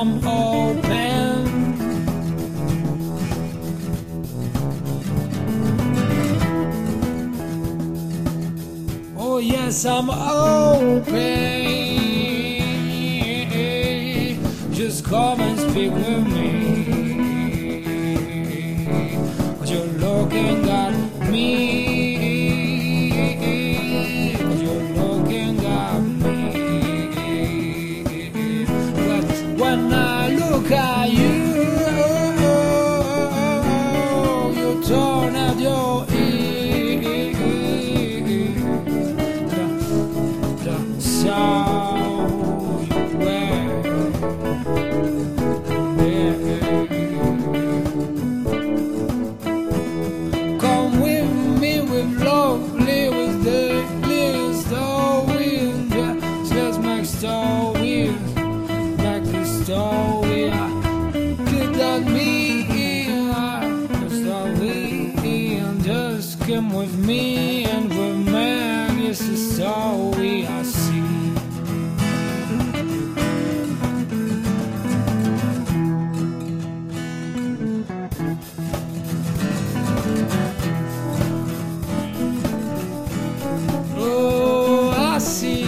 I'm open. Oh yes, I'm open. Just come and speak with me. 'Cause you're looking at me. 'Cause you're looking at me. But when I look at you, you turn out your ear. So you wear. Come with me with lovely, with daily stories. Just let's make stories, make the story. Get at me, just come with me and with man. It's the story I see. Oh, I see.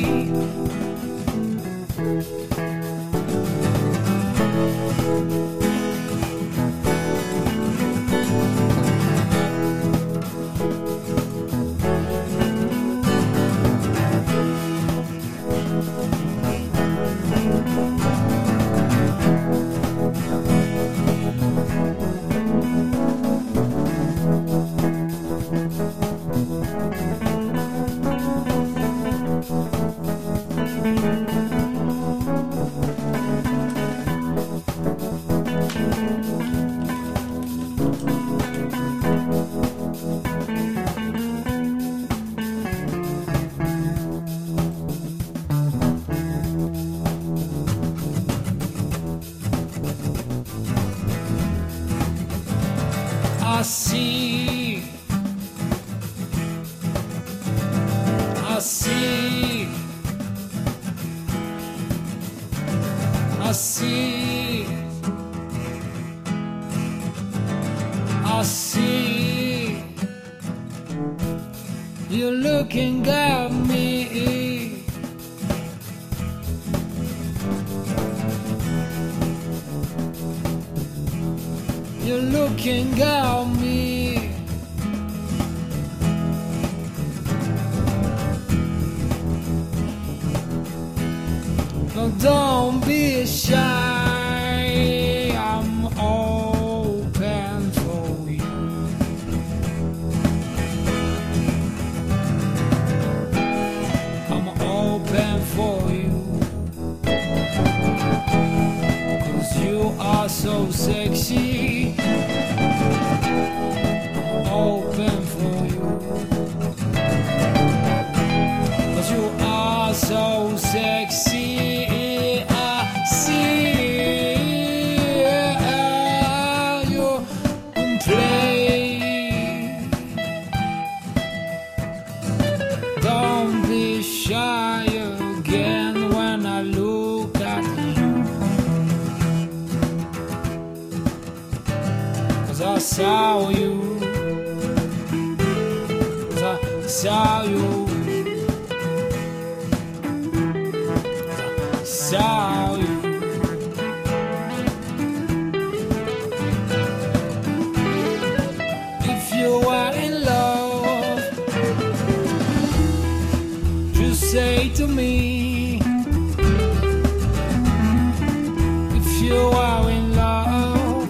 I see, I see, I see, I see. You're looking at me. You're looking at me. No, don't be shy. I'm open for you. I'm open for you. 'Cause you are so sexy. Open for you. 'Cause you are so sexy. I see you play. Don't be shy again when I look at you. 'Cause I saw you. Saw you, saw you. If you are in love, just say to me. If you are in love,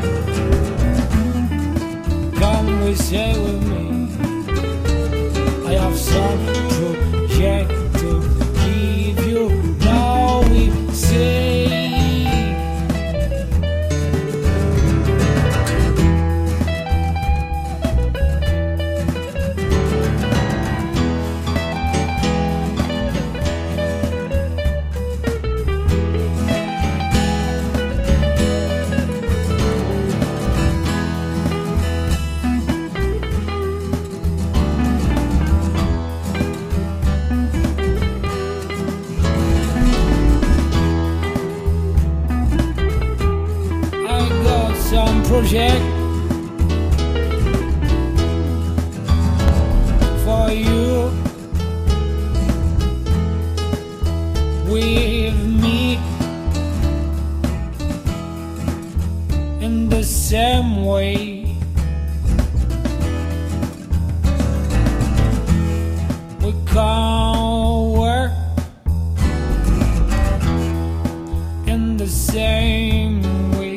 come and say with me. I have some project to give you. Now we say, project for you with me in the same way. We can't work in the same way.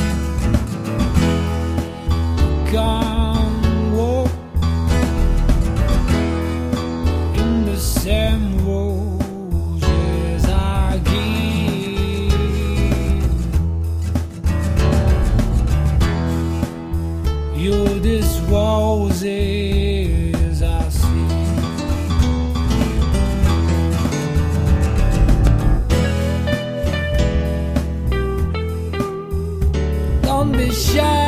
Can't walk in the same roses I give. You these roses I see. Don't be shy.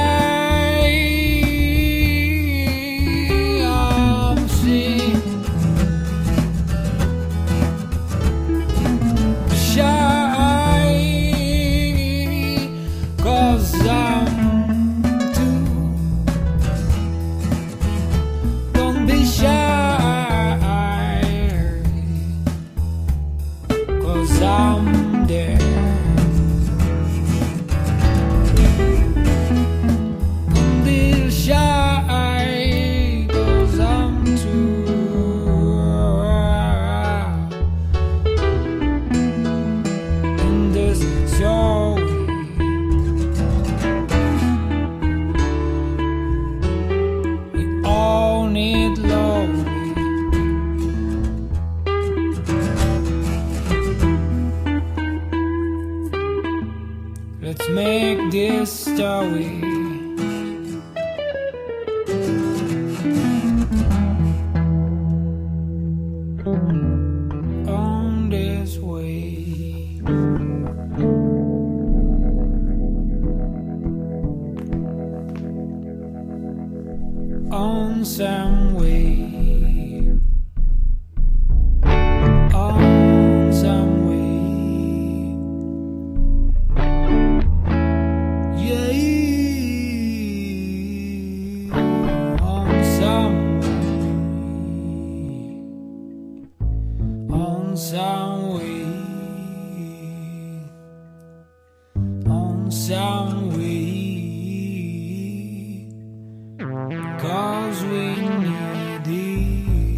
I'm there. Don't be shy, 'cause I'm too in this story. We all need love. Let's make this story on this way. On some way. On some way. Some way, on some way, 'cause we need it.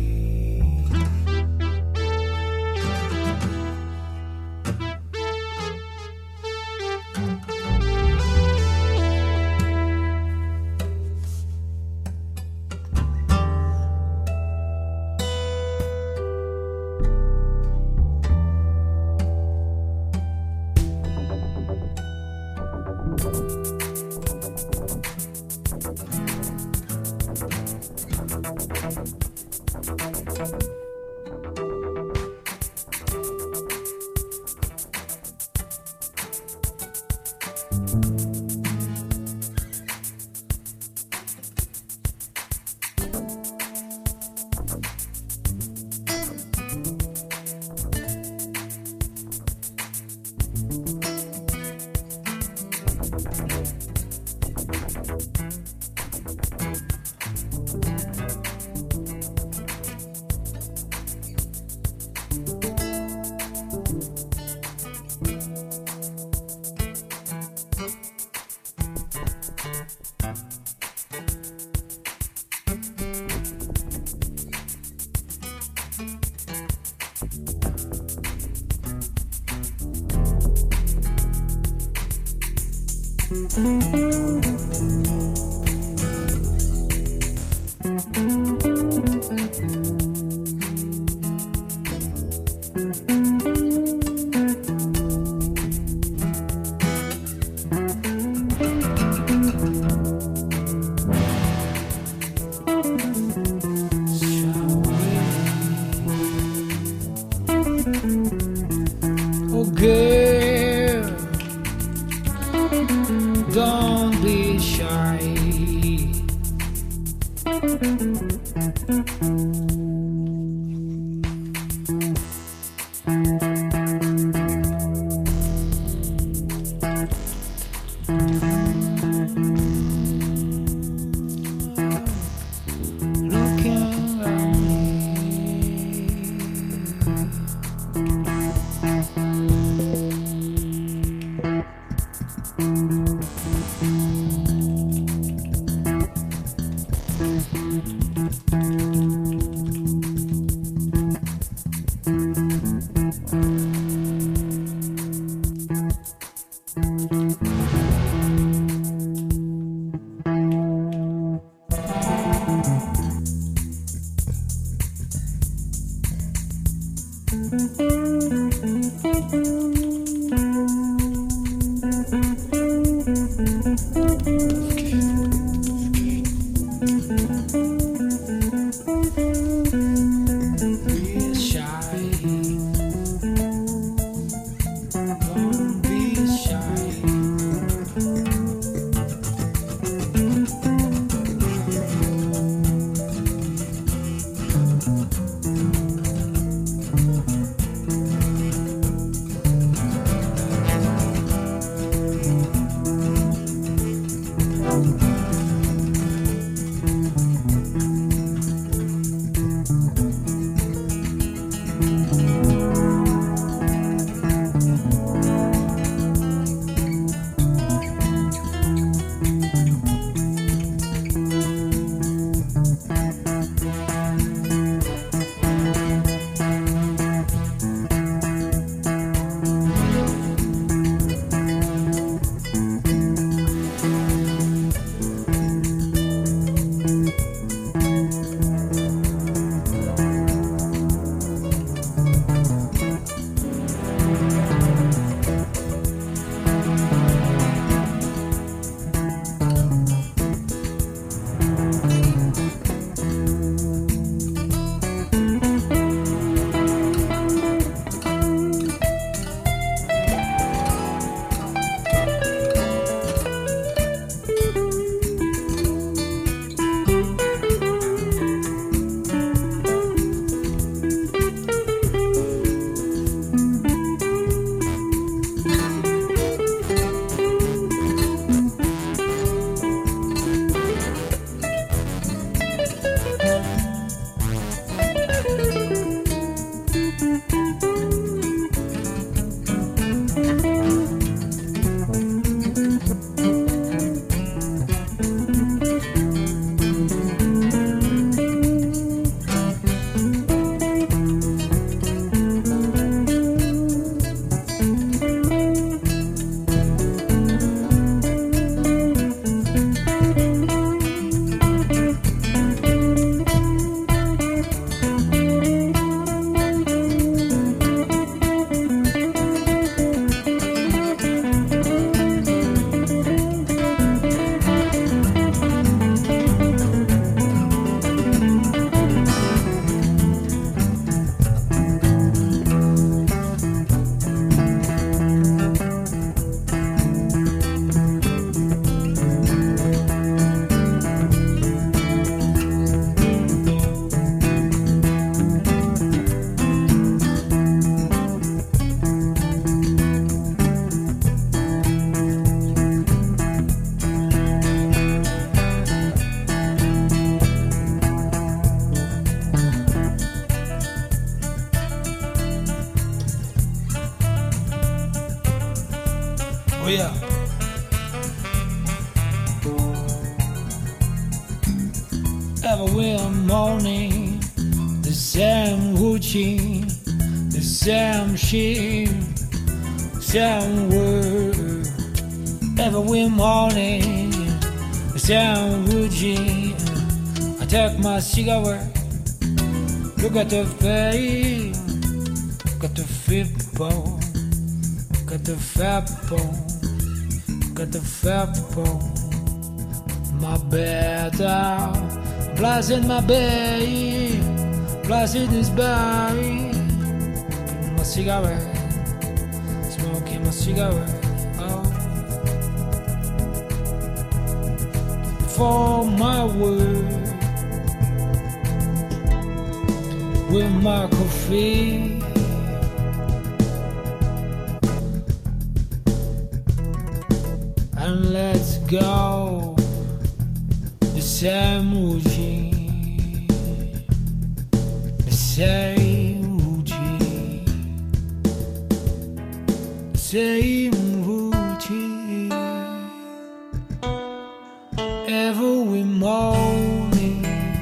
Oh girl, don't be shy. Oh yeah. Every morning, the same routine, the same shit, same word. Every morning, the same routine. I take my cigarette, look at the face, look at the fit bone, look at the fat bone, look at the fat bone. My bed out, blasting my bed, blasting this body. My cigarette, smoking my cigarette. Oh, for my word, with my coffee. And let's go the same routine, the same routine. same routine. Every morning,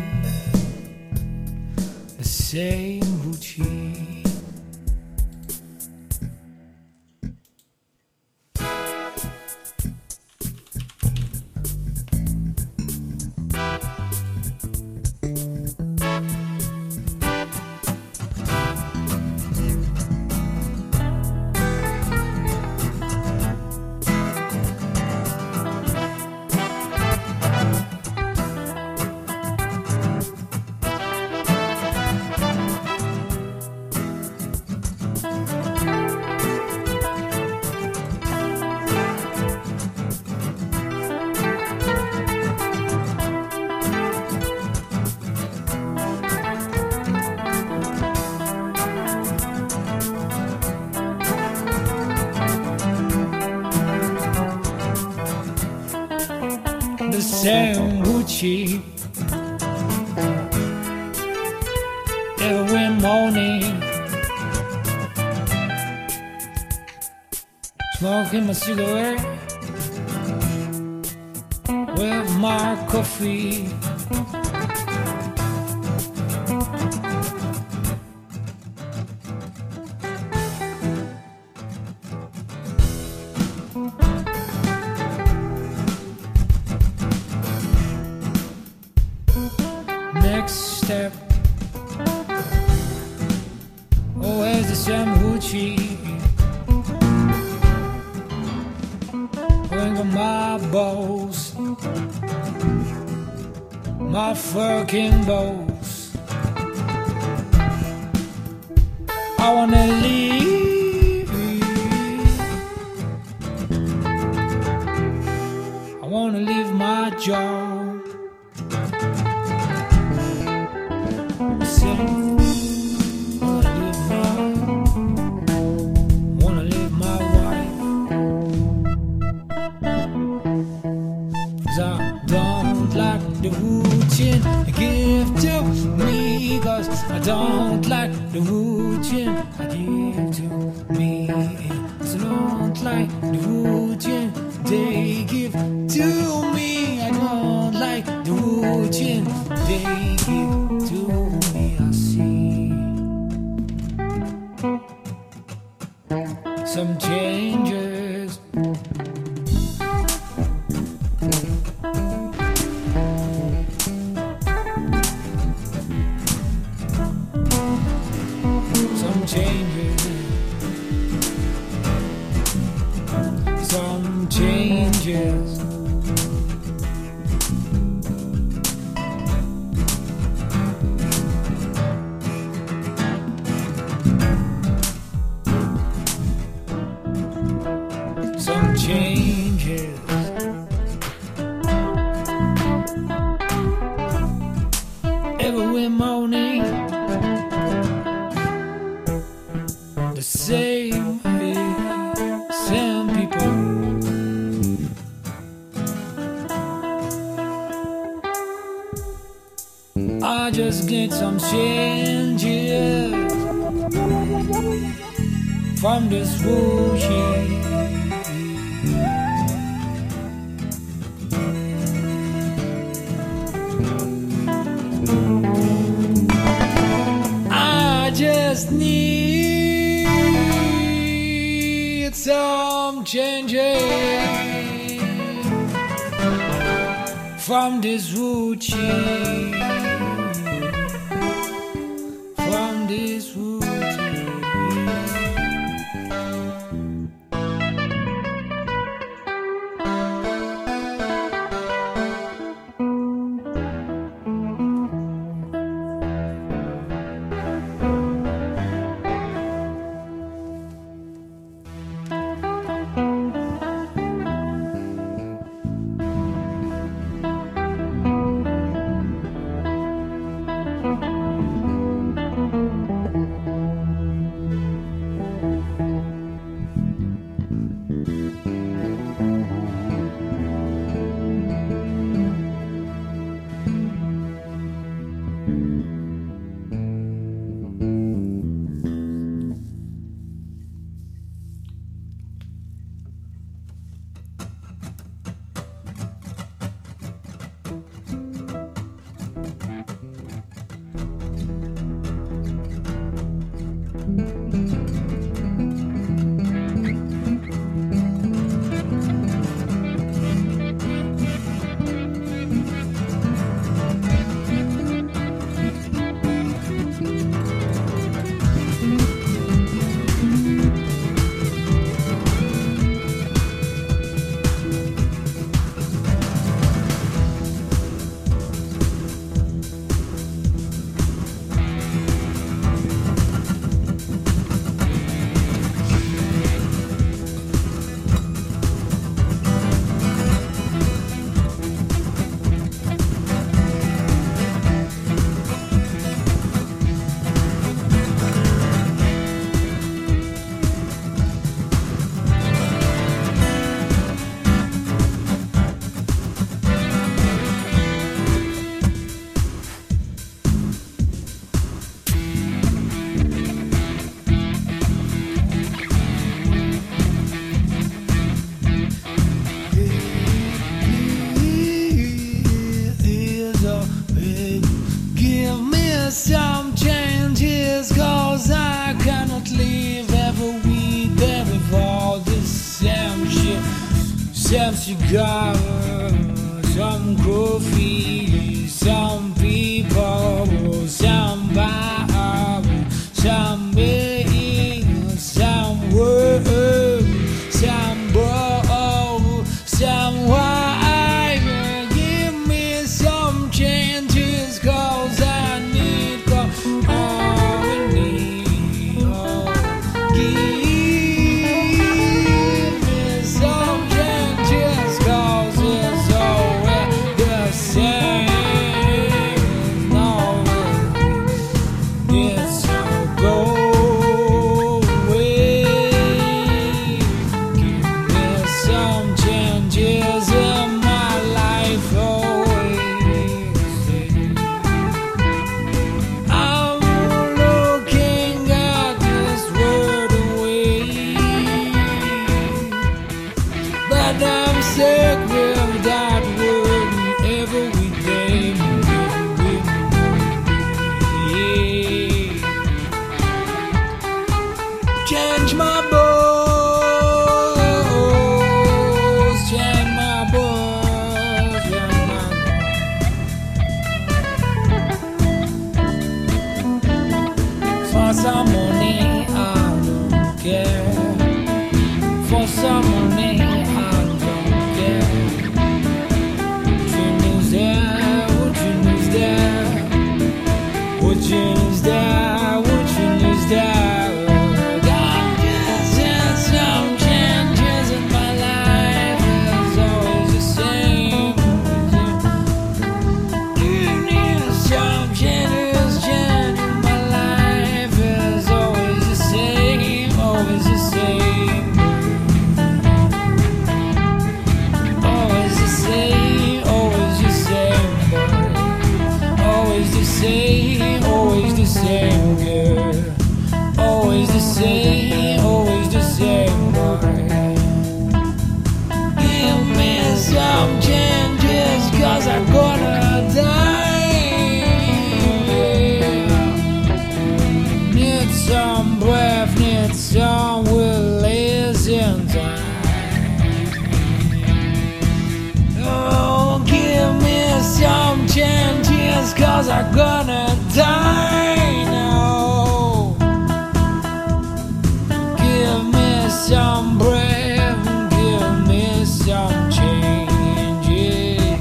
the same routine. The same routine. Every morning, smoking my cigarette with my coffee. Next step, always the same routine. Going on my balls, my fucking balls. I wanna leave, I wanna leave my job. Wanna leave my wife, 'cause I don't like the routine you give to me, 'cause I don't like the routine I give to me, 'cause I don't like the routine they give to me. I don't like the routine they give to me. I see some changes, some changes, some changes. Some changes. Every morning, the same people. I just get some changes from this routine. I just need some changes from this routine. From this routine. cigar, some coffee, some people, some Bible, some meal, some word, some bowl, some wine. Give me some changes, 'cause I need all we need. Oh, give I'm sick with that word every day. Change my balls, change my balls, change my balls. For some money, I don't care. For some money, always the same girl, always the same boy. Give me some changes, 'cause I'm gonna die. Need some breath, need some release in time. Oh, give me some changes, 'cause I'm gonna die now. Give me some breath, give me some changes.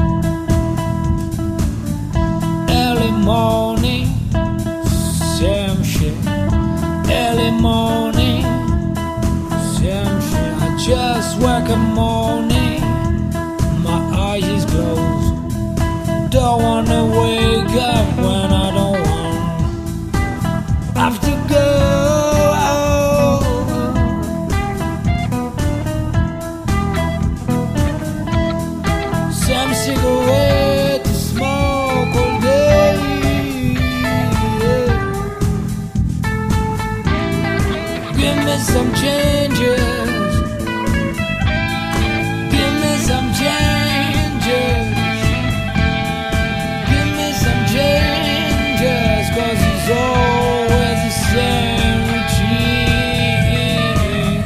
Early morning, same shit. Early morning, same shit. I just wake up morning, my eyes is closed. Don't wanna wake up when I don't want. Have to go. Some cigarette to smoke all day. Give me some changes. Give me some changes. Cause it's always the same routine.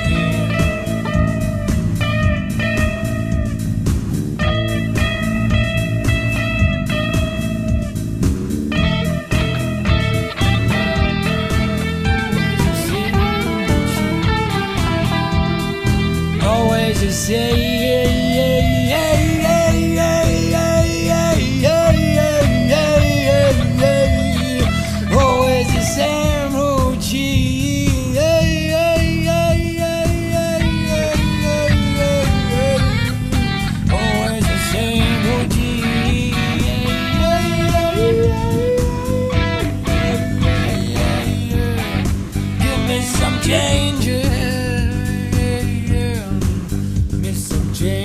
Always the same. Changes, miss some change.